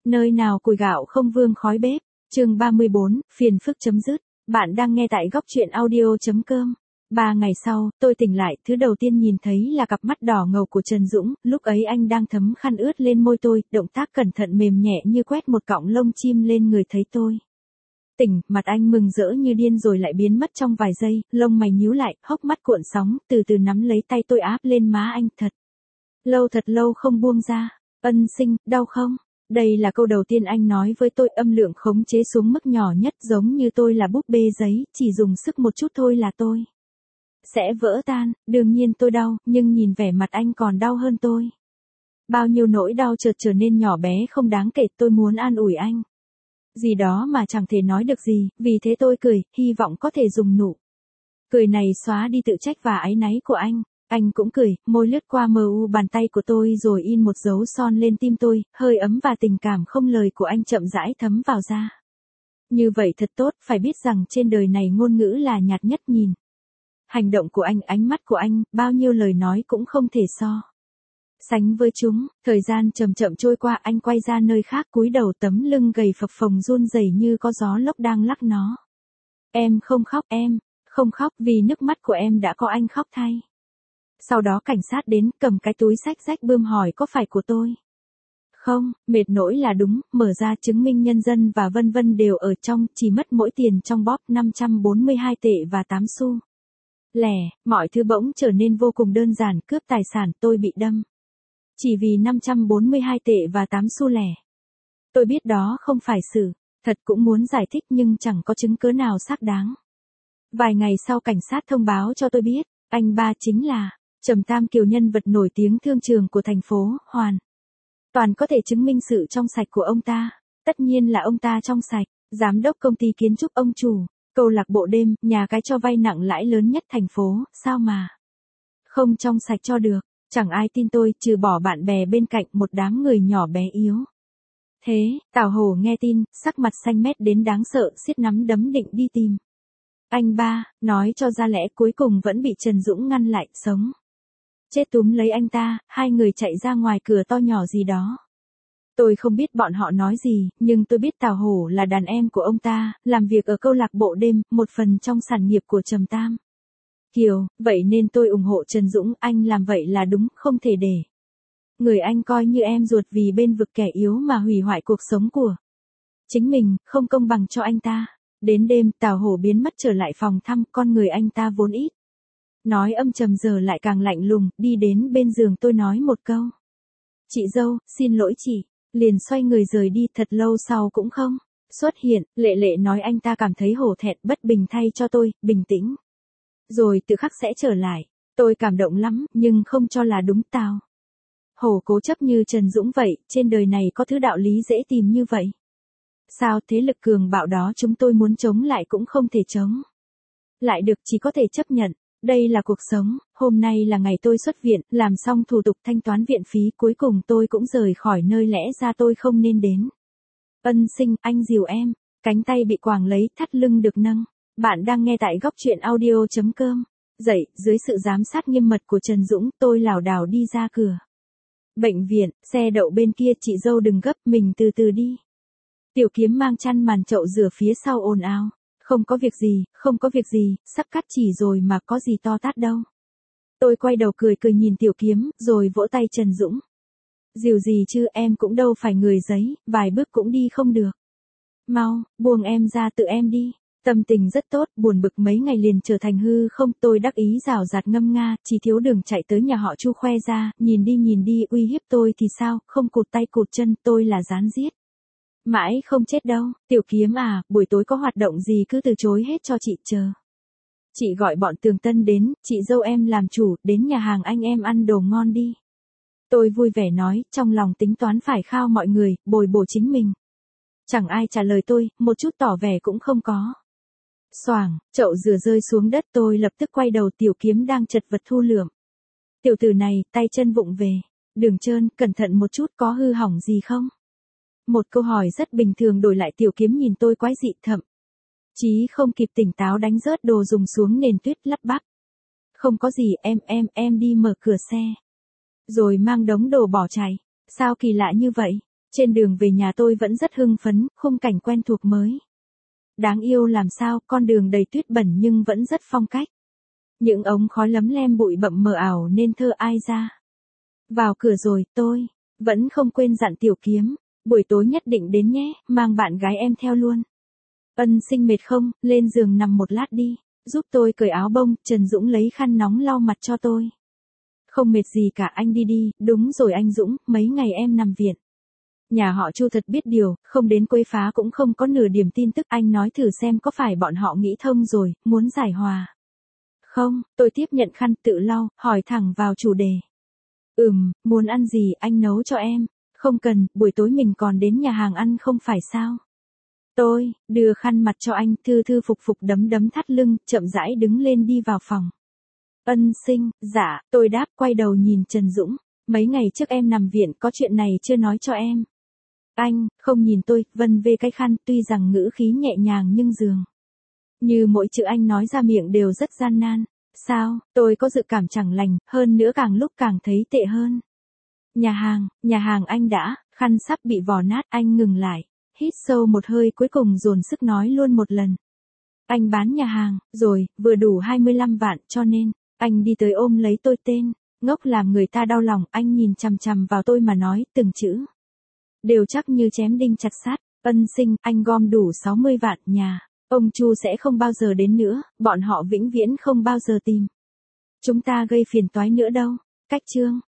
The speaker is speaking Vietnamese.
Nơi nào củi gạo không vương khói bếp. Chương 34, phiền phức chấm dứt. Bạn đang nghe tại góc truyện audio.com. 3 ngày sau, tôi tỉnh lại, thứ đầu tiên nhìn thấy là cặp mắt đỏ ngầu của Trần Dũng, lúc ấy anh đang thấm khăn ướt lên môi tôi, động tác cẩn thận mềm nhẹ như quét một cọng lông chim lên người thấy tôi. Tỉnh, mặt anh mừng rỡ như điên rồi lại biến mất trong vài giây, lông mày nhíu lại, hốc mắt cuộn sóng, từ từ nắm lấy tay tôi áp lên má anh, thật lâu không buông ra. Ân Sinh, đau không? Đây là câu đầu tiên anh nói với tôi, âm lượng khống chế xuống mức nhỏ nhất, giống như tôi là búp bê giấy, chỉ dùng sức một chút thôi là tôi sẽ vỡ tan. Đương nhiên tôi đau, nhưng nhìn vẻ mặt anh còn đau hơn tôi. Bao nhiêu nỗi đau chợt trở nên nhỏ bé không đáng kể, tôi muốn an ủi anh. Gì đó mà chẳng thể nói được gì, vì thế tôi cười, hy vọng có thể dùng nụ cười này xóa đi tự trách và áy náy của anh. Anh cũng cười, môi lướt qua mờ u bàn tay của tôi rồi in một dấu son lên tim tôi, hơi ấm và tình cảm không lời của anh chậm rãi thấm vào da. Như vậy thật tốt, phải biết rằng trên đời này ngôn ngữ là nhạt nhất, nhìn hành động của anh, ánh mắt của anh, bao nhiêu lời nói cũng không thể so sánh với chúng. Thời gian chậm chậm trôi qua, anh quay ra nơi khác, cúi đầu, tấm lưng gầy phập phồng run rẩy như có gió lốc đang lắc nó. Em không khóc, em không khóc, vì nước mắt của em đã có anh khóc thay. Sau đó cảnh sát đến, cầm cái túi xách rách bươm hỏi có phải của tôi không, mệt nỗi là đúng, mở ra chứng minh nhân dân và vân vân đều ở trong, chỉ mất mỗi tiền trong bóp 542 tệ và 8 xu. Lẻ, mọi thứ bỗng trở nên vô cùng đơn giản, cướp tài sản, tôi bị đâm. Chỉ vì 542 tệ và 8 xu lẻ. Tôi biết đó không phải sự thật, cũng muốn giải thích nhưng chẳng có chứng cứ nào xác đáng. Vài ngày sau cảnh sát thông báo cho tôi biết, anh ba chính là Trầm Tam Kiều, nhân vật nổi tiếng thương trường của thành phố, hoàn toàn có thể chứng minh sự trong sạch của ông ta. Tất nhiên là ông ta trong sạch. Giám đốc công ty kiến trúc, ông chủ câu lạc bộ đêm, nhà cái cho vay nặng lãi lớn nhất thành phố, sao mà không trong sạch cho được. Chẳng ai tin tôi, trừ bỏ bạn bè bên cạnh, một đám người nhỏ bé yếu. Thế, Tào Hổ nghe tin, sắc mặt xanh mét đến đáng sợ, siết nắm đấm định đi tìm anh ba, nói cho ra lẽ, cuối cùng vẫn bị Trần Dũng ngăn lại, sống chết túm lấy anh ta, hai người chạy ra ngoài cửa to nhỏ gì đó. Tôi không biết bọn họ nói gì, nhưng tôi biết Tào Hổ là đàn em của ông ta, làm việc ở câu lạc bộ đêm, một phần trong sản nghiệp của Trầm Tam Kiều, vậy nên tôi ủng hộ Trần Dũng, anh làm vậy là đúng, không thể để người anh coi như em ruột vì bên vực kẻ yếu mà hủy hoại cuộc sống của chính mình, không công bằng cho anh ta. Đến đêm, Tào Hổ biến mất trở lại phòng thăm, con người anh ta vốn ít nói âm trầm giờ lại càng lạnh lùng, đi đến bên giường tôi nói một câu. Chị dâu, xin lỗi chị. Liền xoay người rời đi, thật lâu sau cũng không xuất hiện. Lệ Lệ nói anh ta cảm thấy hổ thẹn, bất bình thay cho tôi, bình tĩnh rồi tự khắc sẽ trở lại. Tôi cảm động lắm, nhưng không cho là đúng. Tào Hổ cố chấp như Trần Dũng vậy, trên đời này có thứ đạo lý dễ tìm như vậy sao? Thế lực cường bạo đó chúng tôi muốn chống lại cũng không thể chống lại được, chỉ có thể chấp nhận. Đây là cuộc sống. Hôm nay là ngày tôi xuất viện, làm xong thủ tục thanh toán viện phí, cuối cùng tôi cũng rời khỏi nơi lẽ ra tôi không nên đến. Ân Sinh, anh dìu em. Cánh tay bị quàng lấy, thắt lưng được nâng. Bạn đang nghe tại góc truyện audio.com. Dậy, dưới sự giám sát nghiêm mật của Trần Dũng, tôi lảo đảo đi ra cửa bệnh viện, xe đậu bên kia. Chị dâu đừng gấp, mình từ từ đi. Tiểu Kiếm mang chăn màn chậu rửa phía sau ồn ào. Không có việc gì, không có việc gì, sắp cắt chỉ rồi mà, có gì to tát đâu. Tôi quay đầu cười nhìn Tiểu Kiếm, rồi vỗ tay Trần Dũng. Dìu gì chứ, em cũng đâu phải người giấy, vài bước cũng đi không được. Mau, buông em ra, tự em đi. Tâm tình rất tốt, buồn bực mấy ngày liền trở thành hư không. Tôi đắc ý rào rạt ngâm nga, chỉ thiếu đường chạy tới nhà họ Chu khoe ra, nhìn đi uy hiếp tôi thì sao, không cụt tay cụt chân, tôi là gián giết mãi không chết đâu. Tiểu Kiếm à, buổi tối có hoạt động gì cứ từ chối hết cho chị chờ. Chị gọi bọn Tường Tân đến, chị dâu em làm chủ, đến nhà hàng anh em ăn đồ ngon đi. Tôi vui vẻ nói, trong lòng tính toán phải khao mọi người, bồi bổ chính mình. Chẳng ai trả lời tôi, một chút tỏ vẻ cũng không có. Xoảng, chậu rửa rơi xuống đất, tôi lập tức quay đầu. Tiểu Kiếm đang chật vật thu lượm. Tiểu tử này, tay chân vụng về. Đường trơn, cẩn thận một chút, có hư hỏng gì không? Một câu hỏi rất bình thường đổi lại. Tiểu Kiếm nhìn tôi quái dị, thậm chí không kịp tỉnh táo đánh rớt đồ dùng xuống nền tuyết, lắp bắp. Không có gì, em đi mở cửa xe. Rồi mang đống đồ bỏ chạy. Sao kỳ lạ như vậy? Trên đường về nhà tôi vẫn rất hưng phấn, khung cảnh quen thuộc mới. Đáng yêu làm sao, con đường đầy tuyết bẩn nhưng vẫn rất phong cách. Những ống khói lấm lem bụi bặm mờ ảo nên thơ ai ra. Vào cửa rồi, tôi vẫn không quên dặn Tiểu Kiếm, buổi tối nhất định đến nhé, mang bạn gái em theo luôn. Ân Sinh mệt không, lên giường nằm một lát đi, giúp tôi cởi áo bông, Trần Dũng lấy khăn nóng lau mặt cho tôi. Không mệt gì cả, anh đi đi, đúng rồi anh Dũng, mấy ngày em nằm viện. Nhà họ Chu thật biết điều, không đến quấy phá cũng không có nửa điểm tin tức, anh nói thử xem có phải bọn họ nghĩ thông rồi, muốn giải hòa. Không, tôi tiếp nhận khăn tự lau, hỏi thẳng vào chủ đề. Muốn ăn gì anh nấu cho em. Không cần, buổi tối mình còn đến nhà hàng ăn không phải sao. Tôi đưa khăn mặt cho anh, thư thư phục phục đấm đấm thắt lưng, chậm rãi đứng lên đi vào phòng. Ân Sinh, dạ, tôi đáp quay đầu nhìn Trần Dũng. Mấy ngày trước em nằm viện có chuyện này chưa nói cho em. Anh, không nhìn tôi, vân vê cái khăn, tuy rằng ngữ khí nhẹ nhàng nhưng dường như mỗi chữ anh nói ra miệng đều rất gian nan. Sao, tôi có dự cảm chẳng lành, hơn nữa càng lúc càng thấy tệ hơn. Nhà hàng anh đã, khăn sắp bị vò nát, anh ngừng lại, hít sâu một hơi cuối cùng dồn sức nói luôn một lần. Anh bán nhà hàng, rồi, vừa đủ 25 vạn, cho nên, anh đi tới ôm lấy tôi tên, ngốc làm người ta đau lòng, anh nhìn chằm chằm vào tôi mà nói, từng chữ đều chắc như chém đinh chặt sắt. Ân Sinh, anh gom đủ 60 vạn, nhà ông Chu sẽ không bao giờ đến nữa, bọn họ vĩnh viễn không bao giờ tìm chúng ta gây phiền toái nữa đâu. Cách chương